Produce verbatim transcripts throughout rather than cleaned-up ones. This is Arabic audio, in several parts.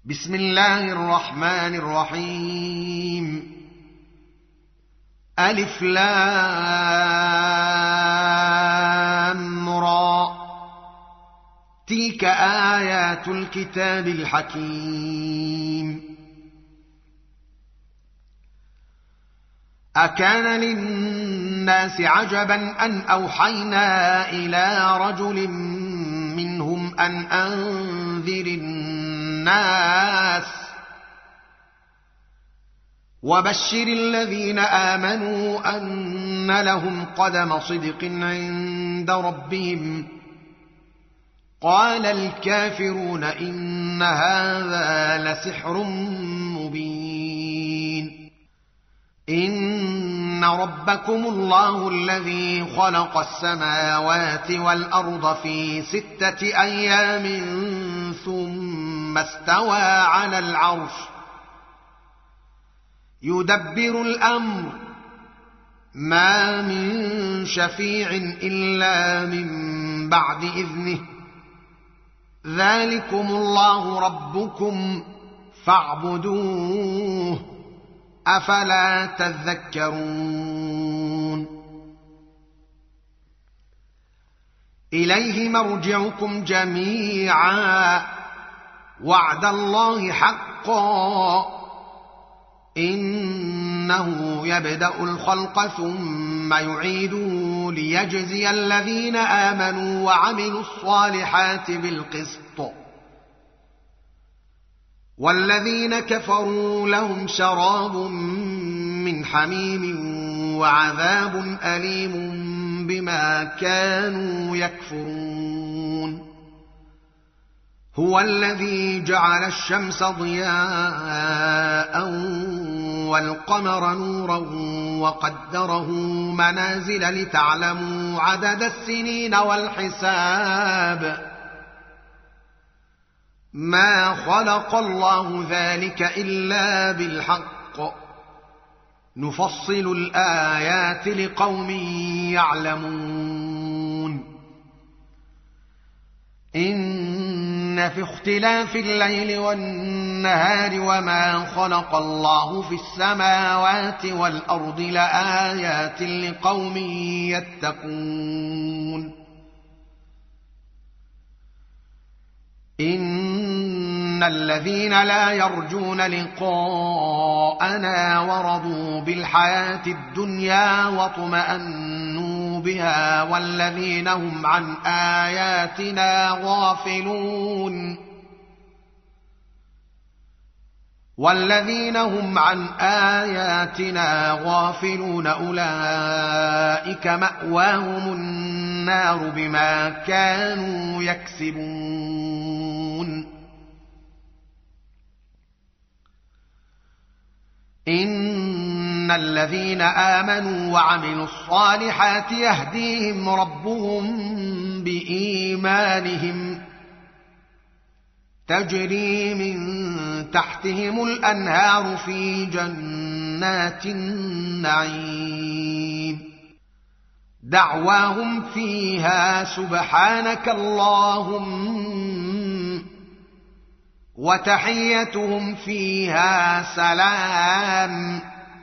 بسم الله الرحمن الرحيم. ألف لام را، تلك آيات الكتاب الحكيم. أكان للناس عجبا أن أوحينا إلى رجل منهم أن أنذر الناس وبشر الذين آمنوا أن لهم قدم صدق عند ربهم. قال الكافرون إن هذا لسحر مبين. إن ربكم الله الذي خلق السماوات والأرض في ستة أيام ثم استوى على العرش يدبر الأمر ما من شفيع إلا من بعد إذنه. ذلكم الله ربكم فاعبدوه أفلا تذكرون. إليه مرجعكم جميعا وعد الله حقا. إنه يبدأ الخلق ثم يعيده ليجزي الذين آمنوا وعملوا الصالحات بالقسط، والذين كفروا لهم شراب من حميم وعذاب أليم بما كانوا يكفرون. هو الذي جعل الشمس ضياء والقمر نورا وقدره منازل لتعلموا عدد السنين والحساب. ما خلق الله ذلك إلا بالحق، نفصل الآيات لقوم يعلمون. إن في اختلاف الليل والنهار وما خلق الله في السماوات والأرض لآيات لقوم يتقون. إن الذين لا يرجون لقاءنا ورضوا بالحياة الدنيا واطمأنوا بها والذين هم عن آياتنا غافلون والذين هم عن آياتنا غافلون أولئك مأواهم النار بما كانوا يكسبون. إن الذين آمنوا وعملوا الصالحات يهديهم ربهم بإيمانهم تجري من تحتهم الأنهار في جنات النعيم. دعواهم فيها سبحانك اللهم وتحيتهم فيها سلام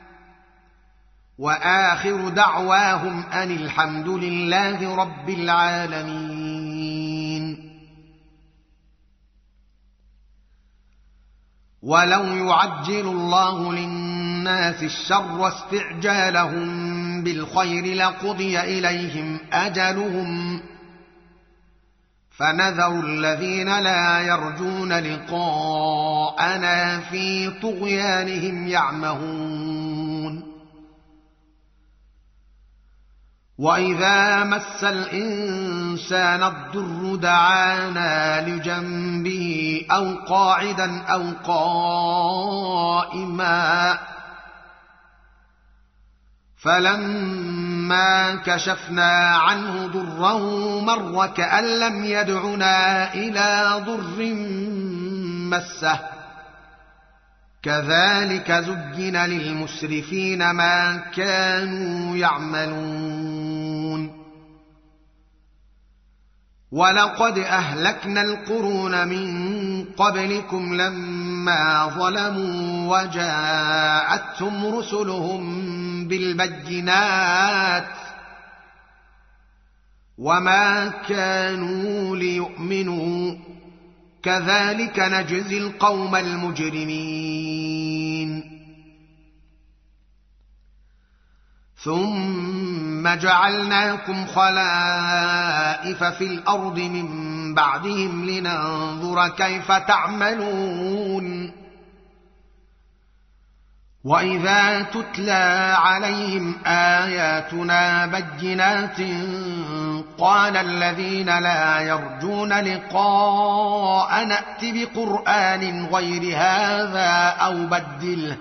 وآخر دعواهم أن الحمد لله رب العالمين. ولو يعجل الله للناس الشر استعجالهم بالخير لقضي إليهم أجلهم فنذر الذين لا يرجون لقاءنا في طغيانهم يعمهون. وإذا مس الإنسان الضر دعانا لجنبه أو قاعدا أو قائما فلما كشفنا عنه ضره مر كأن لم يدعنا إلى ضر مسه. كذلك زين للمسرفين ما كانوا يعملون. ولقد أهلكنا القرون من قبلكم لما ظلموا وجاءتهم رسلهم بالبينات وما كانوا ليؤمنوا كذلك نجزي القوم المجرمين ثم جعلناكم خلائف في الأرض من بعدهم لننظر كيف تعملون وإذا تتلى عليهم آياتنا بينات قال الذين لا يرجون لقاء نأت بقرآن غير هذا أو بدله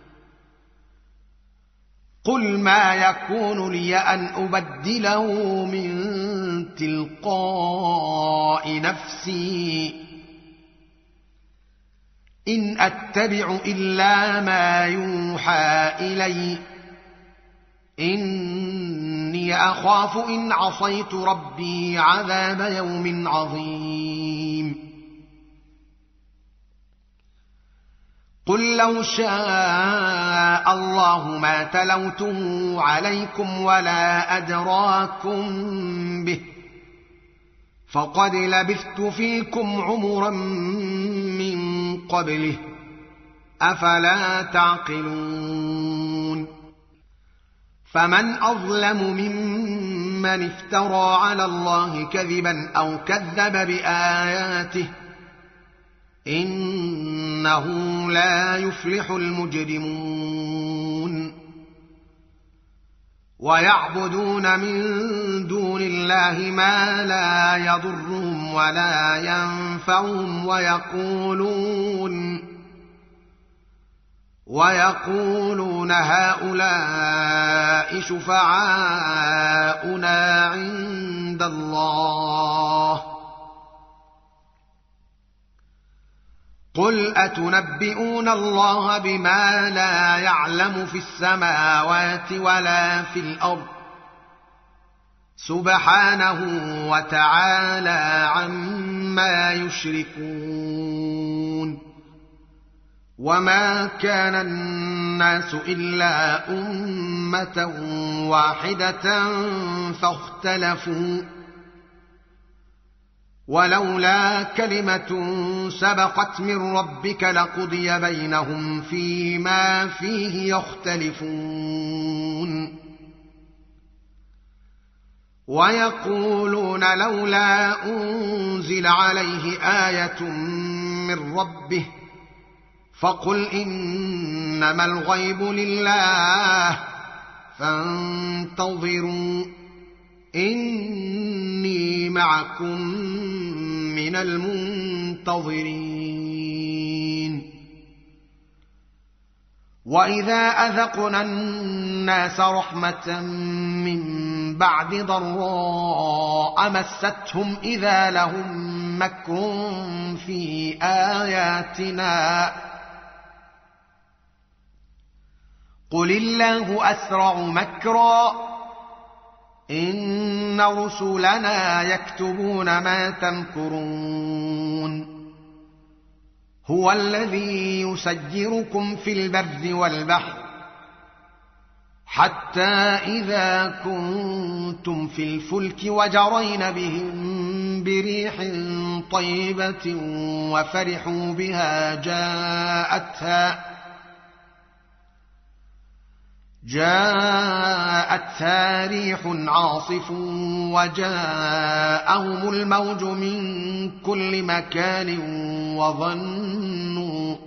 قل ما يكون لي أن أبدله من تلقاء نفسي إن أتبع إلا ما يوحى إلي إني أخاف إن عصيت ربي عذاب يوم عظيم قل لو شاء الله ما تلوته عليكم ولا أدراكم به فقد لبثت فيكم عمرا من قبله أفلا تعقلون فمن أظلم ممن افترى على الله كذبا أو كذب بآياته إنه لا يفلح المجرمون ويعبدون من دون الله ما لا يضرهم ولا ينفعهم ويقولون ويقولون هؤلاء شفعاؤنا عند الله قل أتنبئون الله بما لا يعلم في السماوات ولا في الأرض سبحانه وتعالى عما يشركون وما كان الناس إلا أمة واحدة فاختلفوا ولولا كلمة سبقت من ربك لقضي بينهم فيما فيه يختلفون ويقولون لولا أنزل عليه آية من ربه فقل إنما الغيب لله فانتظروا إني معكم من المنتظرين وإذا أذقنا الناس رحمة من بعد ضراء مستهم إذا لهم مكر في آياتنا قل الله أسرع مكرا إن رسلنا يكتبون ما تمكرون هو الذي يسيركم في البر والبحر حتى إذا كنتم في الفلك وجرين بهم بريح طيبة وفرحوا بها جاءتها جاءتها ريح عاصف وجاءهم الموج من كل مكان وظنوا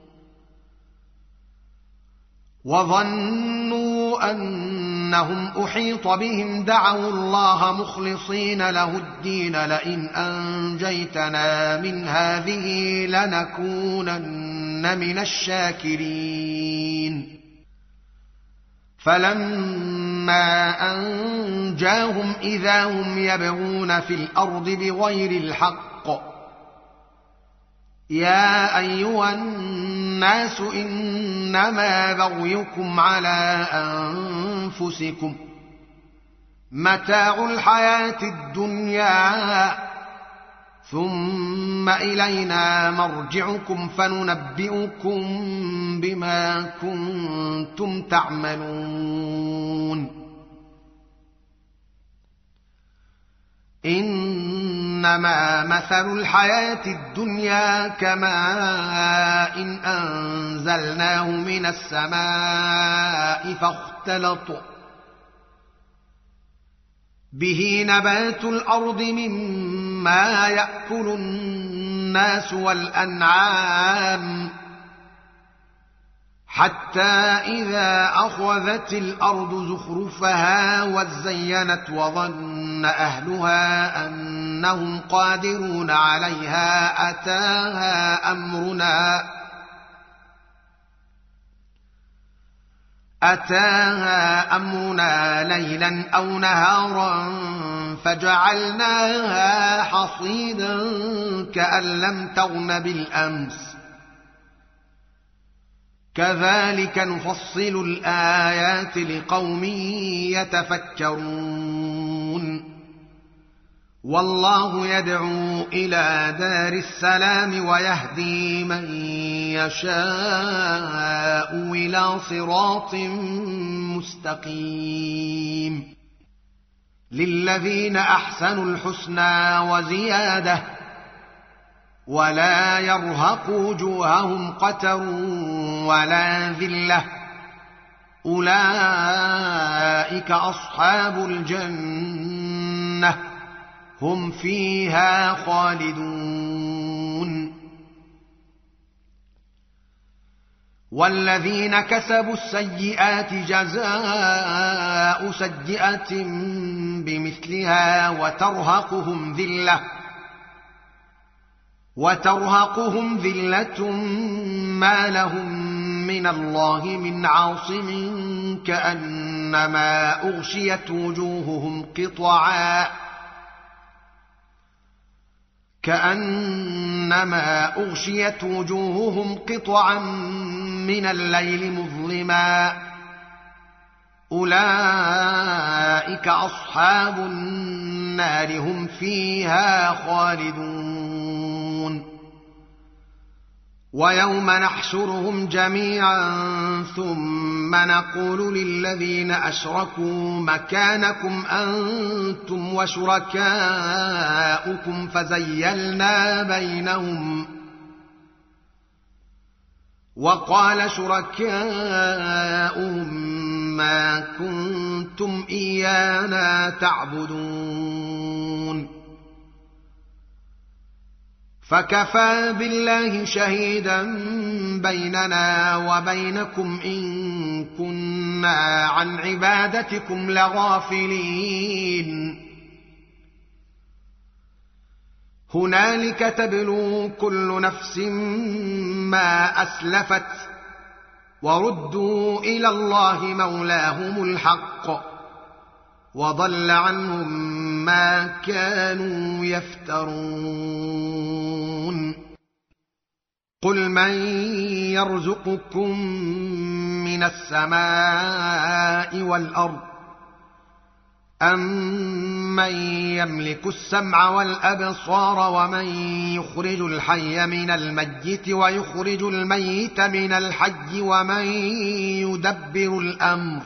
وظنوا أنهم أحيط بهم دعوا الله مخلصين له الدين لئن أنجيتنا من هذه لنكونن من الشاكرين فلما أنجاهم إذا هم يبغون في الأرض بغير الحق يا أيها الناس إنما بغيكم على أنفسكم متاع الحياة الدنيا ثم إلينا مرجعكم فننبئكم بما كنتم تعملون. إنما مثل الحياة الدنيا كماء إن أنزلناه من السماء فاختلط به نبات الأرض مما يأكل الناس والأنعام حتى إذا أخذت الأرض زخرفها وزينت وظن أهلها أنهم قادرون عليها أتاها أمرنا أتاها أمرنا ليلا أو نهارا فجعلناها حصيدا كأن لم تغن بالأمس كذلك نفصل الآيات لقوم يتفكرون. والله يدعو إلى دار السلام ويهدي من يشاء إلى صراط مستقيم. للذين أحسنوا الحسنى وزيادة ولا يرهق وجوههم قتر ولا ذلة أولئك أصحاب الجنة هم فيها خالدون. والذين كسبوا السيئات جزاء سيئة بمثلها وترهقهم ذلة وترهقهم ذلة ما لهم من الله من عاصم كأنما أغشيت وجوههم قطعا كأنما أغشيت وجوههم قطعا من الليل مظلما أولئك أصحاب النار هم فيها خالدون. ويوم نحشرهم جميعا ثم نقول للذين أشركوا مكانكم أنتم وشركاؤكم فزيلنا بينهم وقال شركاؤهم ما كنتم إيانا تعبدون فكفى بالله شهيدا بيننا وبينكم إن كنا عن عبادتكم لغافلين. هنالك تبلو كل نفس ما أسلفت وردوا إلى الله مولاهم الحق وضل عنهم ما كانوا يفترون. قل من يرزقكم من السماء والأرض أَمَّن يملك السمع والأبصار ومن يخرج الحي من الميت ويخرج الميت من الحي ومن يدبر الأمر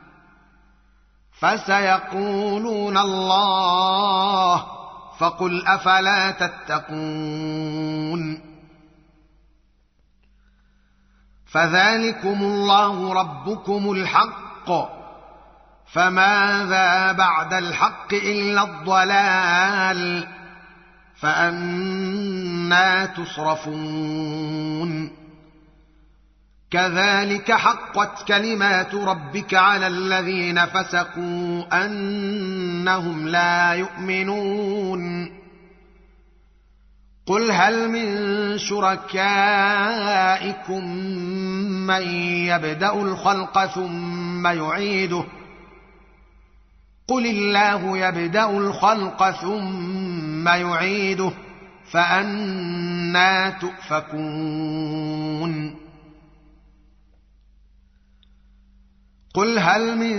فسيقولون الله فقل أفلا تتقون. فذلكم الله ربكم الحق فماذا بعد الحق إلا الضلال فأنى تصرفون. كذلك حقت كلمات ربك على الذين فسقوا أنهم لا يؤمنون. قل هل من شركائكم من يبدأ الخلق ثم يعيده قل الله يبدأ الخلق ثم يعيده فأنى تؤفكون. قل هل من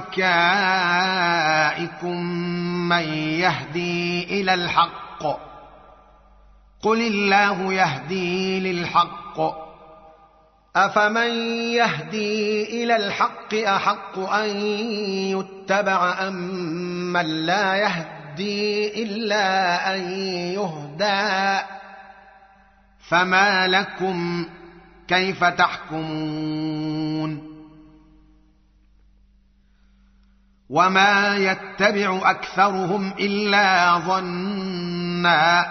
شركائكم من يهدي إلى الحق قل الله يهدي للحق أفمن يهدي إلى الحق أحق أن يتبع أم من لا يهدي إلا أن يهدى فما لكم كيف تحكمون وما يتبع أكثرهم إلا ظنا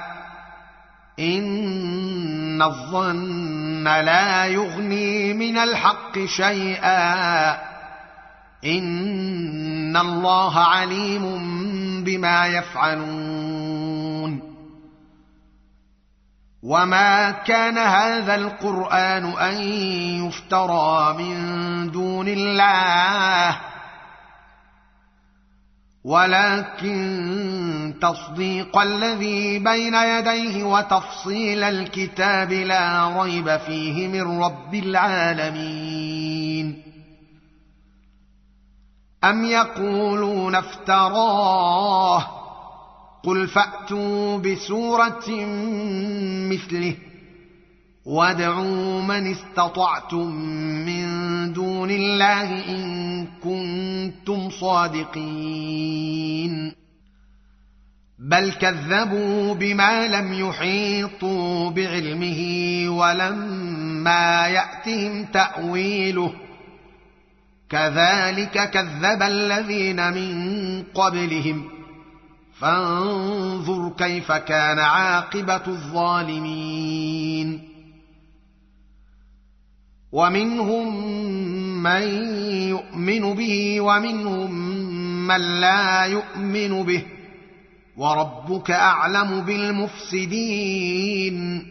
إن الظن لا يغني من الحق شيئا إن الله عليم بما يفعلون وما كان هذا القرآن أن يفترى من دون الله ولكن تصديق الذي بين يديه وتفصيل الكتاب لا ريب فيه من رب العالمين أم يقولون افتراه قل فأتوا بسورة مثله وادعوا من استطعتم من دون الله إن كنتم صادقين بل كذبوا بما لم يحيطوا بعلمه ولما يأتهم تأويله كذلك كذب الذين من قبلهم فانظر كيف كان عاقبة الظالمين ومنهم من يؤمن به ومنهم من لا يؤمن به وربك أعلم بالمفسدين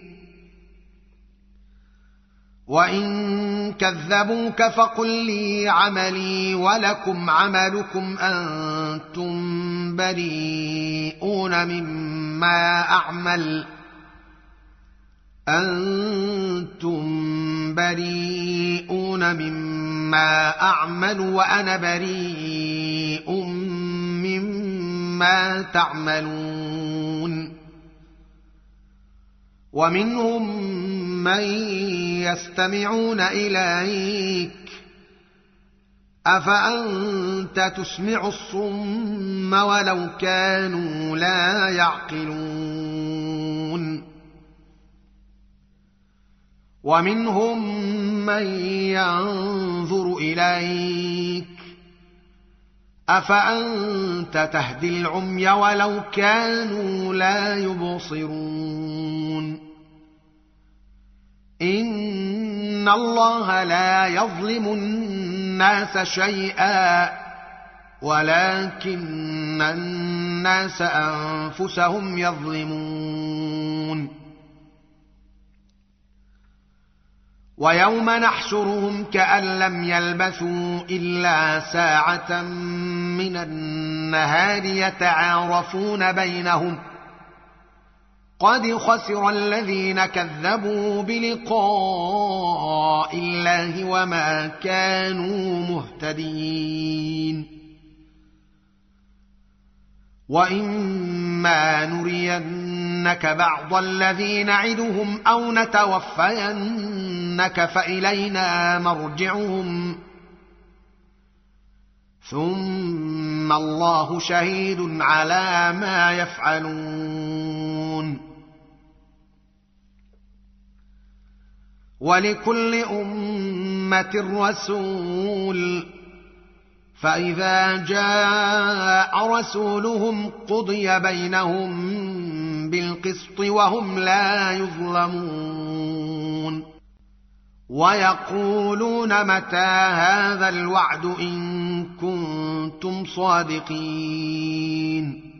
وإن كذبوك فقل لي عملي ولكم عملكم أنتم بريئون مما أعمل أنتم بريئون مما أعمل وأنا بريء مما تعملون ومنهم من يستمعون إليك أفأنت تسمع الصم ولو كانوا لا يعقلون ومنهم من ينظر إليك أفأنت تهدي العمي ولو كانوا لا يبصرون إن الله لا يظلم الناس شيئا ولكن الناس أنفسهم يظلمون ويوم نحشرهم كأن لم يلبثوا إلا ساعة من النهار يتعارفون بينهم قد خسر الذين كذبوا بلقاء الله وما كانوا مهتدين وإما نرينك بعض الذي نعدهم أو نتوفينك فإلينا مرجعهم ثم الله شهيد على ما يفعلون ولكل أمة رسول فإذا جاء رسولهم قضي بينهم بالقسط وهم لا يظلمون ويقولون متى هذا الوعد إن كنتم صادقين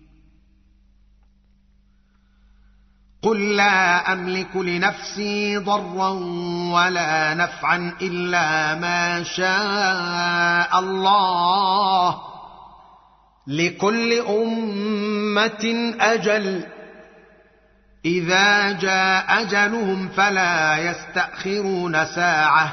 قل لا أملك لنفسي ضرا ولا نفعا إلا ما شاء الله لكل أمة أجل إذا جاء أجلهم فلا يستأخرون ساعة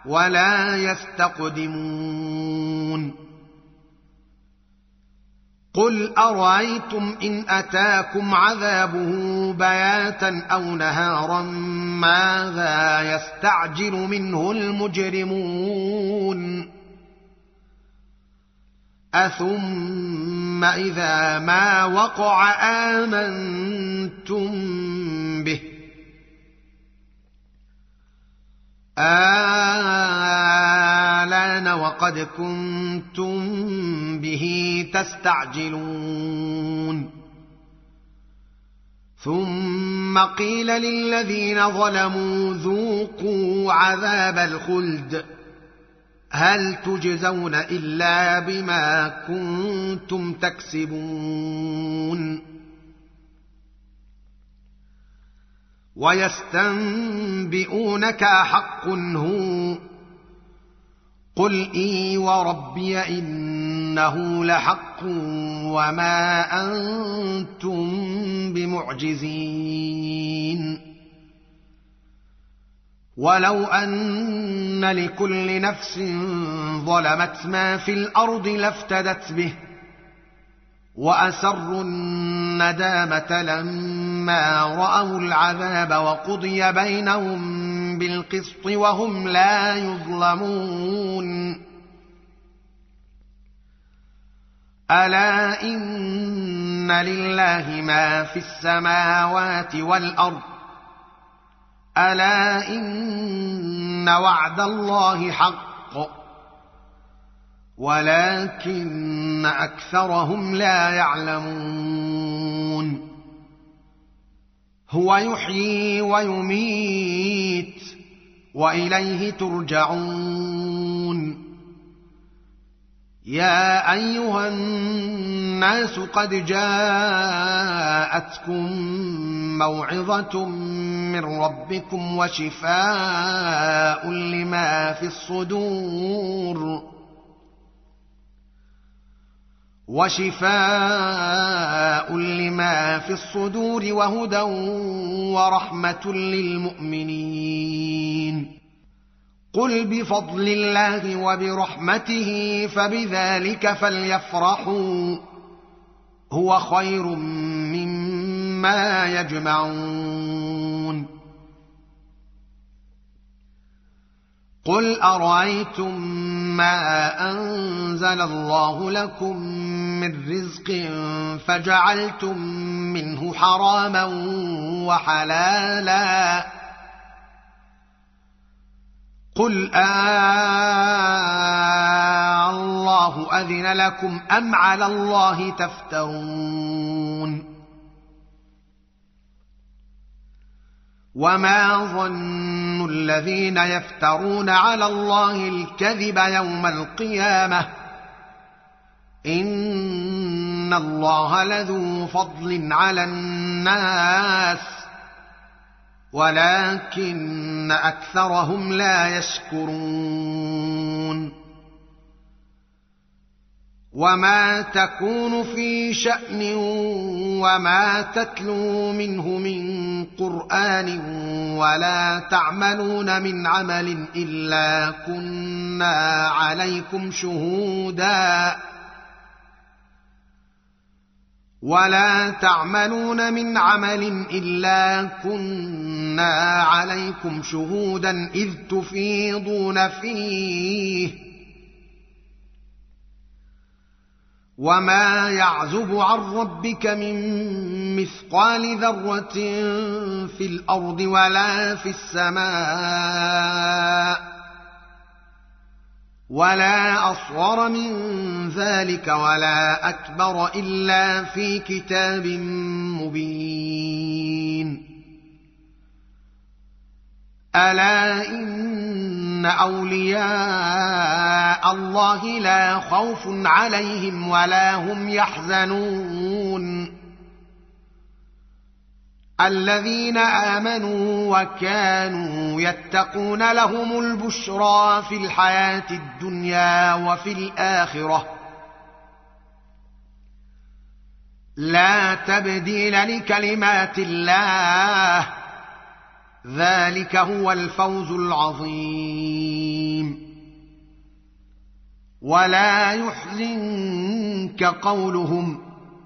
ولا يستقدمون قل أرأيتم إن أتاكم عذابه بياتا أو نهارا ماذا يستعجل منه المجرمون أثم إذا ما وقع آمنتم به آلان وقد كنتم به تستعجلون ثم قيل للذين ظلموا ذوقوا عذاب الخلد هل تجزون إلا بما كنتم تكسبون ويستنبئونك أحق هو قل إي وربي إنه لحق وما أنتم بمعجزين ولو أن لكل نفس ظلمت ما في الأرض لافتدت به وأسروا الندامة لما رأوا العذاب وقضي بينهم بالقسط وهم لا يظلمون ألا إن لله ما في السماوات والأرض ألا إن وعد الله حق ولكن أكثرهم لا يعلمون هو يحيي ويميت وإليه ترجعون يا أيها الناس قد جاءتكم موعظة من ربكم وشفاء لما في الصدور وشفاء لما في الصدور وهدى ورحمة للمؤمنين قل بفضل الله وبرحمته فبذلك فليفرحوا هو خير مما يجمعون قل أرأيتم ما أنزل الله لكم من رزق فجعلتم منه حراما وحلالا قل آه الله أذن لكم أم على الله تفترون وما ظن الذين يفترون على الله الكذب يوم القيامة إن الله لذو فضل على الناس ولكن أكثرهم لا يشكرون وما تكون في شأن وما تتلو منه من قرآن ولا تعملون من عمل إلا كنا عليكم شهودا ولا تعملون من عمل إلا كنا عليكم شهودا إذ تفيضون فيه وما يعزب عن ربك من مثقال ذرة في الأرض ولا في السماء ولا أصغر من ذلك ولا أكبر إلا في كتاب مبين ألا إن أولياء الله لا خوف عليهم ولا هم يحزنون الذين آمنوا وكانوا يتقون لهم البشرى في الحياة الدنيا وفي الآخرة لا تبديل لكلمات الله ذلك هو الفوز العظيم ولا يحزنك قولهم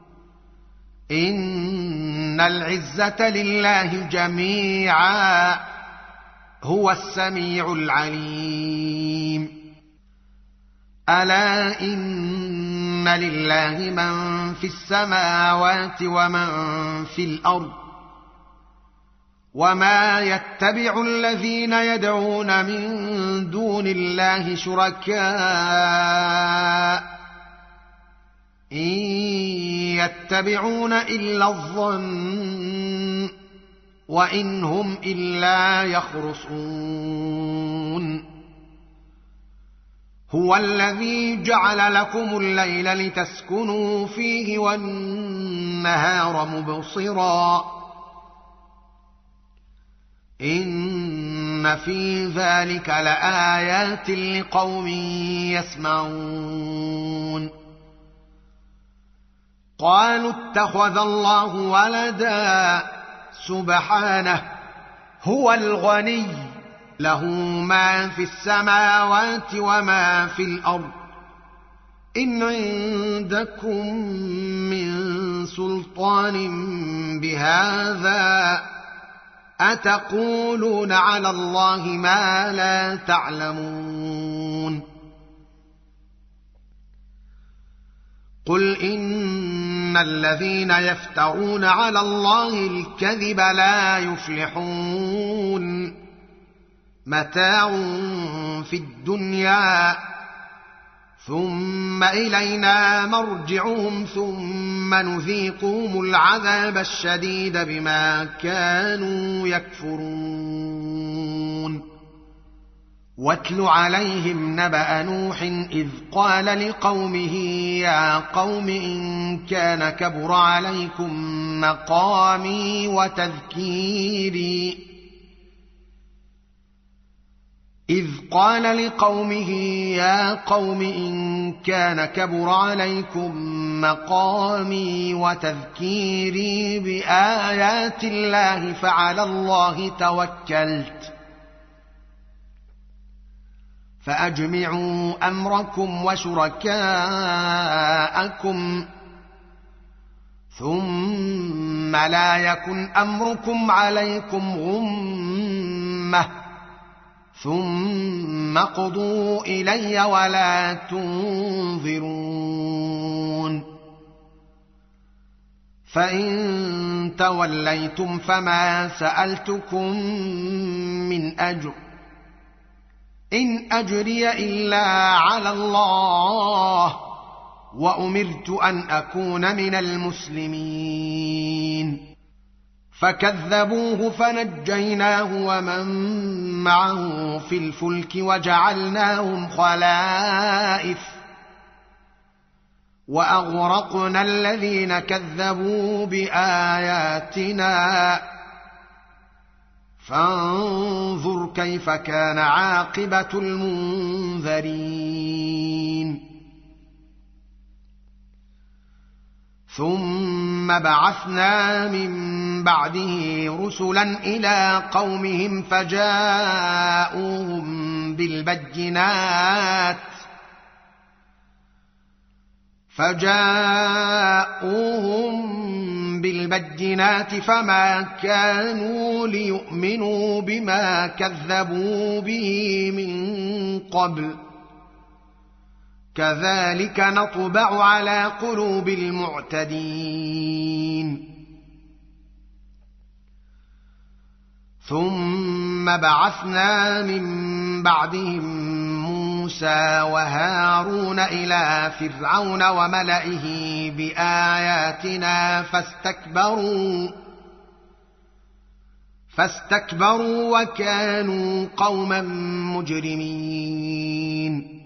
إن العزة لله جميعا هو السميع العليم. ألا إن لله من في السماوات ومن في الأرض وما يتبع الذين يدعون من دون الله شركاء إن يتبعون إلا الظن وإن هم إلا يخرصون. هو الذي جعل لكم الليل لتسكنوا فيه والنهار مبصرا إن في ذلك لآيات لقوم يسمعون. قالوا اتخذ الله ولدا سبحانه هو الغني له ما في السماوات وما في الأرض إن عندكم من سلطان بهذا أتقولون على الله ما لا تعلمون. قل إن الذين يفترون على الله الكذب لا يفلحون متاع في الدنيا ثم إلينا مرجعهم ثم نذيقهم العذاب الشديد بما كانوا يكفرون. واتل عليهم نبأ نوح إذ قال لقومه يا قوم إن كان كبر عليكم مقامي وتذكيري إذ قال لقومه يا قوم إن كان كبر عليكم مقامي وتذكيري بآيات الله فعلى الله توكلت فأجمعوا أمركم وشركاءكم ثم لا يكن أمركم عليكم غمة ثم اقضوا إلي ولا تنظرون. فإن توليتم فما سألتكم من أجر إن أجري إلا على الله وأمرت أن أكون من المسلمين. فكذبوه فنجيناه ومن معه في الفلك وجعلناهم خلائف وأغرقنا الذين كذبوا بآياتنا فانظر كيف كان عاقبة المنذرين. ثم بعثنا من بعده رسلا إلى قومهم فجاءوهم بالبينات فجاءوهم بالبينات فما كانوا ليؤمنوا بما كذبوا به من قبل كذلك نطبع على قلوب المعتدين. ثم بعثنا من بعدهم موسى وهارون إلى فرعون وملئه بآياتنا فاستكبروا فاستكبروا وكانوا قوما مجرمين.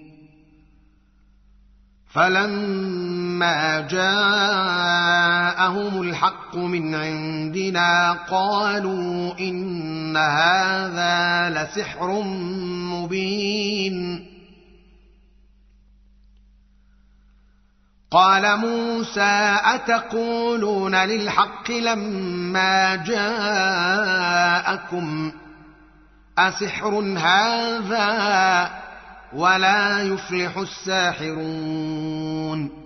فلما جاءهم الحق من عندنا قالوا إن هذا لسحر مبين. قال موسى أتقولون للحق لما جاءكم أسحر هذا ولا يفلح الساحرون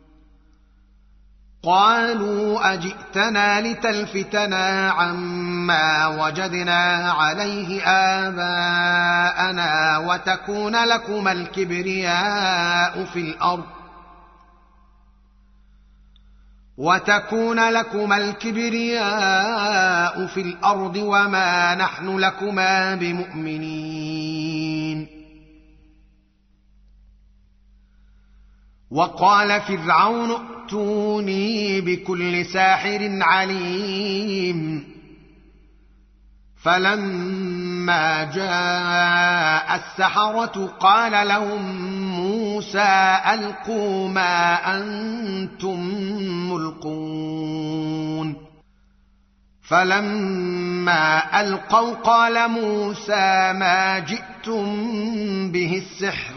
قالوا أجئتنا لتلفتنا عما وجدنا عليه آباءنا وتكون لكما الكبرياء في الأرض وتكون لكما الكبرياء في الأرض وما نحن لكما بمؤمنين وقال فرعون ائتوني بكل ساحر عليم فلما جاء السحرة قال لهم موسى ألقوا ما أنتم ملقون فلما ألقوا قال موسى ما جئتم به السحر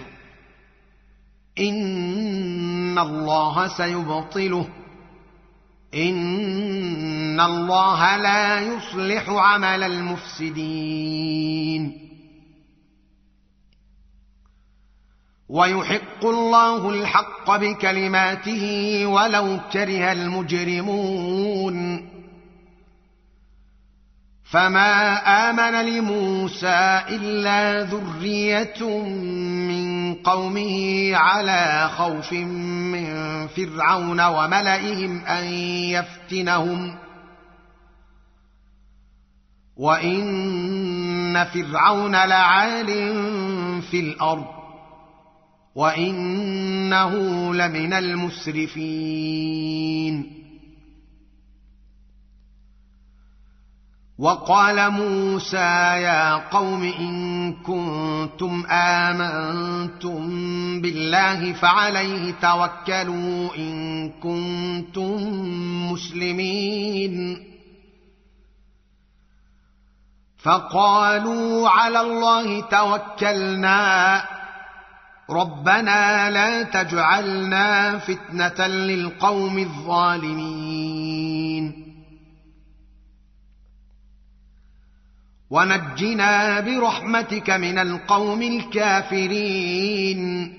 إن الله سيبطله إن الله لا يصلح عمل المفسدين ويحق الله الحق بكلماته ولو كره المجرمون فما آمن لموسى إلا ذرية من قومه على خوف من فرعون وملئهم أن يفتنهم وإن فرعون لعال في الأرض وإنه لمن المسرفين وقال موسى يا قوم إن كنتم آمنتم بالله فعليه توكلوا إن كنتم مسلمين فقالوا على الله توكلنا ربنا لا تجعلنا فتنة للقوم الظالمين ونجنا برحمتك من القوم الكافرين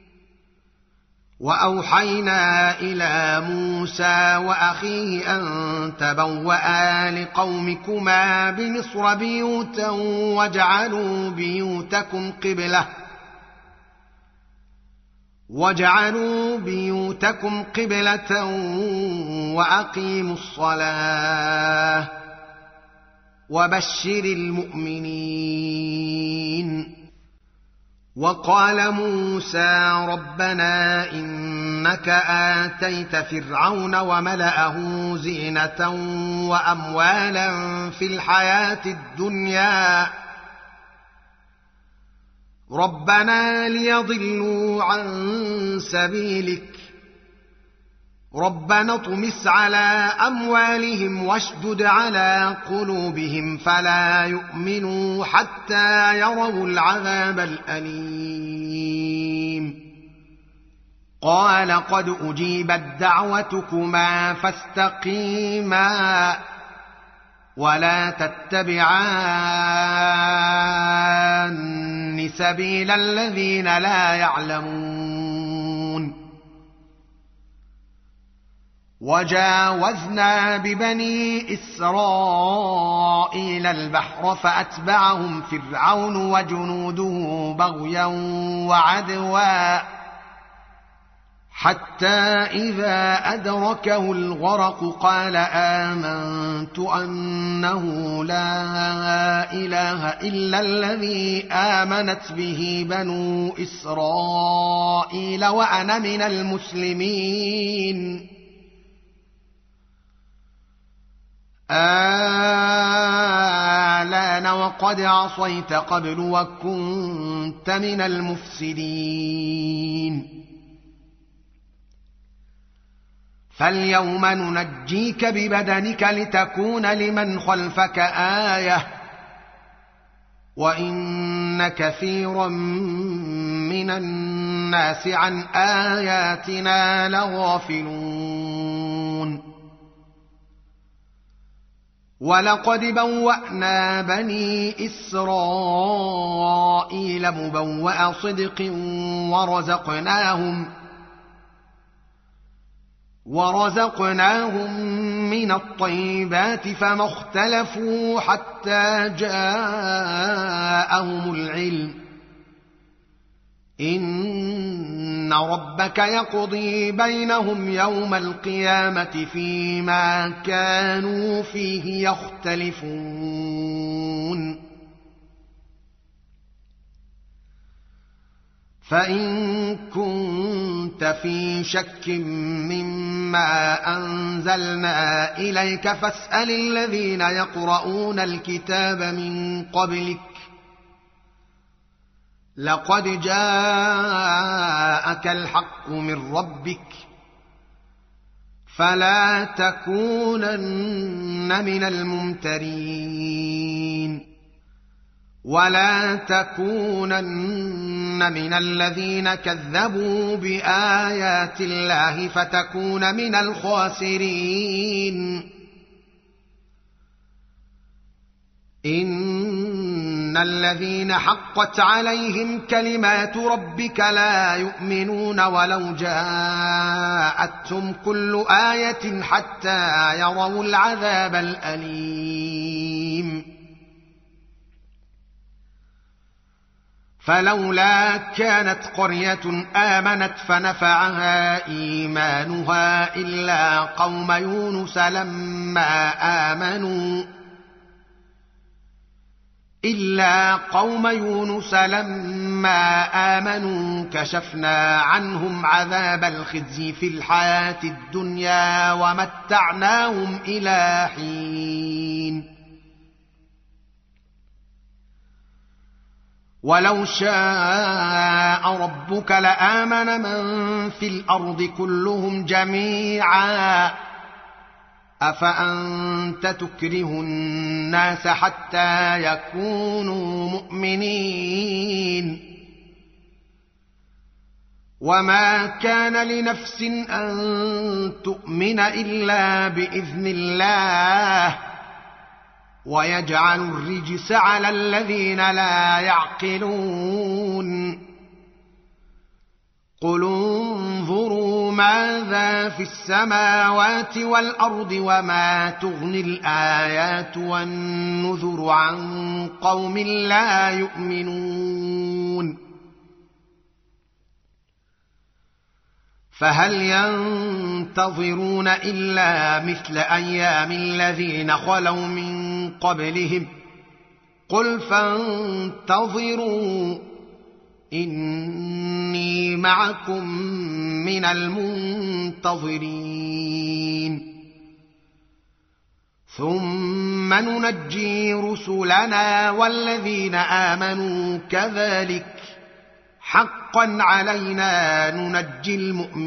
وأوحينا إلى موسى وأخيه أن تبوأ لقومكما بمصر بيوتا واجعلوا بيوتكم قبلة واجعلوا بيوتكم قبلة وأقيموا الصلاة وبشر المؤمنين وقال موسى ربنا إنك آتيت فرعون وملأه زينة وأموالا في الحياة الدنيا ربنا ليضلوا عن سبيلك ربنا اطمس على أموالهم واشدد على قلوبهم فلا يؤمنوا حتى يروا العذاب الأليم قال قد أجيبت دعوتكما فاستقيما ولا تتبعان سبيل الذين لا يعلمون وجاوزنا ببني إسرائيل البحر فأتبعهم فرعون وجنوده بغيا وعدوا حتى إذا أدركه الغرق قال آمنت أنه لا إله إلا الذي آمنت به بنو إسرائيل وأنا من المسلمين آلان وقد عصيت قبل وكنت من المفسدين فاليوم ننجيك ببدنك لتكون لمن خلفك آية وإن كثيرا من الناس عن آياتنا لغافلون ولقد بوأنا بني إسرائيل مبوأ صدق ورزقناهم ورزقناهم من الطيبات فما اختلفوا حتى جاءهم العلم إن ربك يقضي بينهم يوم القيامة فيما كانوا فيه يختلفون فإن كنت في شك مما أنزلنا إليك فاسأل الذين يقرؤون الكتاب من قبلك لقد جاءك الحق من ربك فلا تكونن من الممترين ولا تكونن من الذين كذبوا بآيات الله فتكون من الخاسرين إن الذين حقت عليهم كلمات ربك لا يؤمنون ولو جاءتهم كل آية حتى يروا العذاب الأليم فلولا كانت قرية آمنت فنفعها إيمانها إلا قوم يونس لما آمنوا إلا قوم يونس لما آمنوا كشفنا عنهم عذاب الخزي في الحياة الدنيا ومتعناهم إلى حين ولو شاء ربك لآمن من في الأرض كلهم جميعا أفأنت تكره الناس حتى يكونوا مؤمنين وما كان لنفس أن تؤمن إلا بإذن الله ويجعل الرجس على الذين لا يعقلون قل انظروا ماذا في السماوات والأرض وما تغني الآيات والنذر عن قوم لا يؤمنون فهل ينتظرون إلا مثل أيام الذين خلوا من قبلهم قل فانتظروا إني معكم من المنتظرين ثم ننجي رسلنا والذين آمنوا كذلك حقا علينا ننجي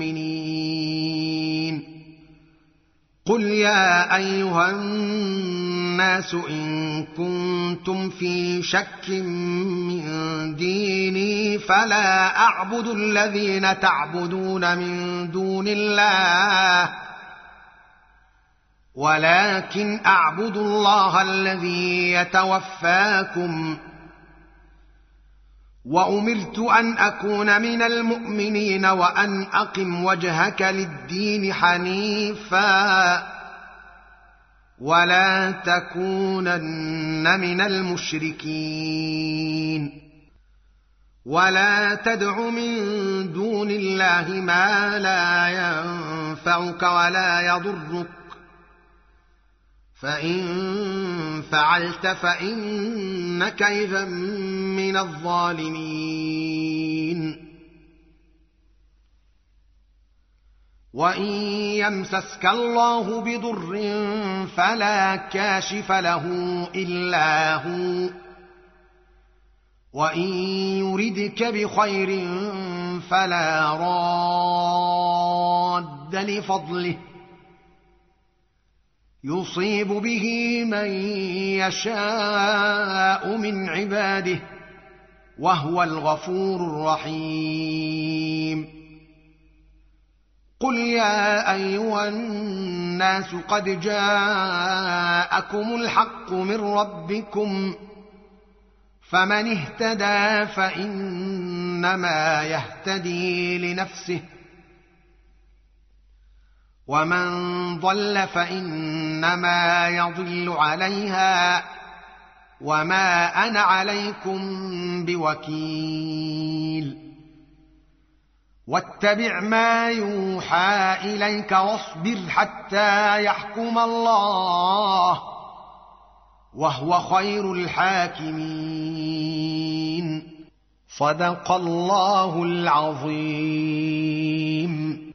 المؤمنين قل يا أيها الناس إن كنتم في شك من ديني فلا أعبد الذين تعبدون من دون الله ولكن أعبد الله الذي يتوفاكم وأمرت أن أكون من المؤمنين وأن أقم وجهك للدين حنيفا ولا تكونن من المشركين ولا تدع من دون الله ما لا ينفعك ولا يضرك فإن فعلت فإنك إذا من الظالمين وإن يمسسك الله بضر فلا كاشف له إلا هو وإن يردك بخير فلا راد لفضله يصيب به من يشاء من عباده وهو الغفور الرحيم قل يا ايها الناس قد جاءكم الحق من ربكم فمن اهتدى فانما يهتدي لنفسه ومن ضل فانما يضل عليها وما انا عليكم بوكيل واتبع ما يوحى اليك واصبر حتى يحكم الله وهو خير الحاكمين. صدق الله العظيم.